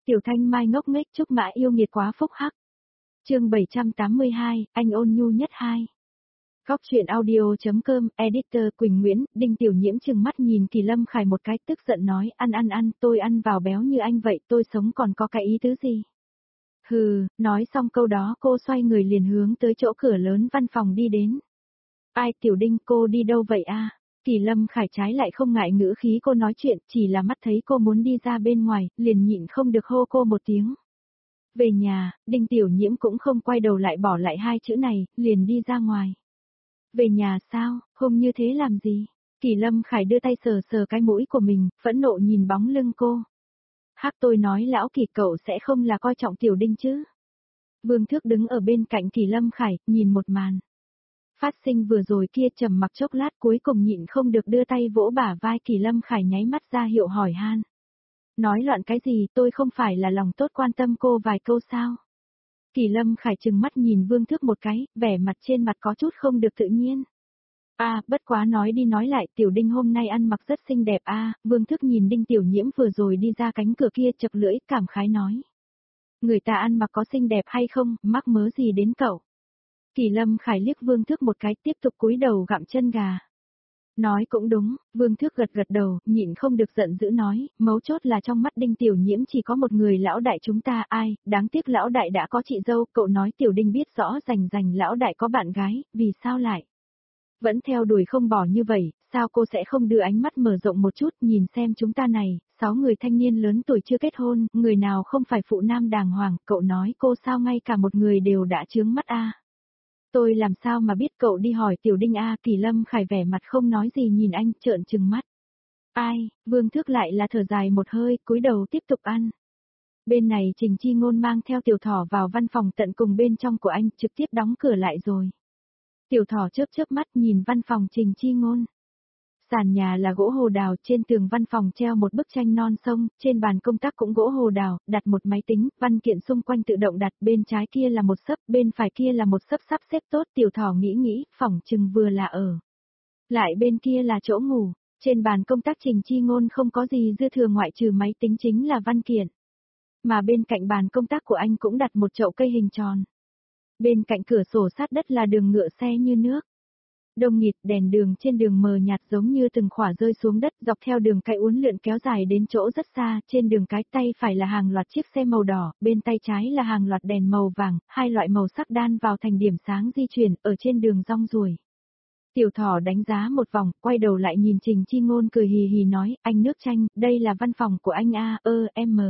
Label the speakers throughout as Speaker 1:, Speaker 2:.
Speaker 1: Tiểu Thanh Mai ngốc nghếch chúc mã yêu nghiệt quá phúc hắc. Chương 782, anh ôn nhu nhất 2. Góc truyện audio.com, editor Quỳnh Nguyễn, Đinh Tiểu Nhiễm trừng mắt nhìn Kỳ Lâm Khải một cái tức giận nói ăn, tôi ăn vào béo như anh vậy tôi sống còn có cái ý tứ gì. Hừ, nói xong câu đó cô xoay người liền hướng tới chỗ cửa lớn văn phòng đi đến. Ai Tiểu Đinh cô đi đâu vậy a? Kỳ Lâm Khải trái lại không ngại ngữ khí cô nói chuyện, chỉ là mắt thấy cô muốn đi ra bên ngoài, liền nhịn không được hô cô một tiếng. Về nhà, Đinh Tiểu Nhiễm cũng không quay đầu lại bỏ lại hai chữ này, liền đi ra ngoài. Về nhà sao, hôm như thế làm gì? Kỳ Lâm Khải đưa tay sờ sờ cái mũi của mình, phẫn nộ nhìn bóng lưng cô. Hắc tôi nói lão Kỳ cậu sẽ không là coi trọng Tiểu Đinh chứ? Vương Thước đứng ở bên cạnh Kỳ Lâm Khải, nhìn một màn. Phát sinh vừa rồi kia trầm mặc chốc lát cuối cùng nhịn không được đưa tay vỗ bả vai Kỳ Lâm Khải nháy mắt ra hiệu hỏi han. Nói loạn cái gì tôi không phải là lòng tốt quan tâm cô vài câu sao? Kỳ Lâm Khải trừng mắt nhìn Vương Thước một cái, vẻ mặt trên mặt có chút không được tự nhiên. Bất quá nói đi nói lại Tiểu Đinh hôm nay ăn mặc rất xinh đẹp Vương Thước nhìn Đinh Tiểu Nhiễm vừa rồi đi ra cánh cửa kia chật lưỡi cảm khái nói. Người ta ăn mặc có xinh đẹp hay không, mắc mớ gì đến cậu? Kỳ Lâm Khải liếc Vương Thước một cái tiếp tục cúi đầu gặm chân gà. Nói cũng đúng, Vương Thước gật gật đầu, nhịn không được giận dữ nói, mấu chốt là trong mắt Đinh Tiểu Nhiễm chỉ có một người lão đại chúng ta ai, đáng tiếc lão đại đã có chị dâu, cậu nói Tiểu Đinh biết rõ rành lão đại có bạn gái, vì sao lại? Vẫn theo đuổi không bỏ như vậy, sao cô sẽ không đưa ánh mắt mở rộng một chút nhìn xem chúng ta này, 6 người thanh niên lớn tuổi chưa kết hôn, người nào không phải phụ nam đàng hoàng, cậu nói cô sao ngay cả một người đều đã chướng mắt Tôi làm sao mà biết cậu đi hỏi Tiểu Đinh Kỳ Lâm Khải vẻ mặt không nói gì nhìn anh trợn trừng mắt. Vương Thước lại là thở dài một hơi, cúi đầu tiếp tục ăn. Bên này Trình Chi Ngôn mang theo Tiểu Thỏ vào văn phòng tận cùng bên trong của anh, trực tiếp đóng cửa lại rồi. Tiểu Thỏ chớp mắt nhìn văn phòng Trình Chi Ngôn. Sàn nhà là gỗ hồ đào, trên tường văn phòng treo một bức tranh non sông, trên bàn công tác cũng gỗ hồ đào, đặt một máy tính, văn kiện xung quanh tự động đặt, bên trái kia là một sấp, bên phải kia là một sấp sắp xếp tốt, Tiểu Thỏ nghĩ, phỏng chừng vừa là ở. Lại bên kia là chỗ ngủ, trên bàn công tác Trình Chi Ngôn không có gì dư thừa ngoại trừ máy tính chính là văn kiện. Mà bên cạnh bàn công tác của anh cũng đặt một chậu cây hình tròn. Bên cạnh cửa sổ sát đất là đường ngựa xe như nước. Đông nghịt đèn đường trên đường mờ nhạt giống như từng khỏa rơi xuống đất dọc theo đường cái uốn lượn kéo dài đến chỗ rất xa, trên đường cái tay phải là hàng loạt chiếc xe màu đỏ, bên tay trái là hàng loạt đèn màu vàng, hai loại màu sắc đan vào thành điểm sáng di chuyển ở trên đường rong ruổi. Tiểu Thỏ đánh giá một vòng, quay đầu lại nhìn Trình Chi Ngôn cười hì hì nói, anh Nước Chanh, đây là văn phòng của anh em.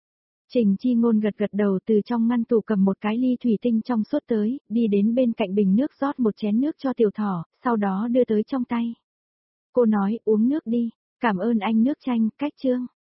Speaker 1: Trình Chi Ngôn gật đầu từ trong ngăn tủ cầm một cái ly thủy tinh trong suốt tới, đi đến bên cạnh bình nước rót một chén nước cho Tiểu Thỏ, sau đó đưa tới trong tay. Cô nói uống nước đi, cảm ơn anh Nước Chanh, cách chương.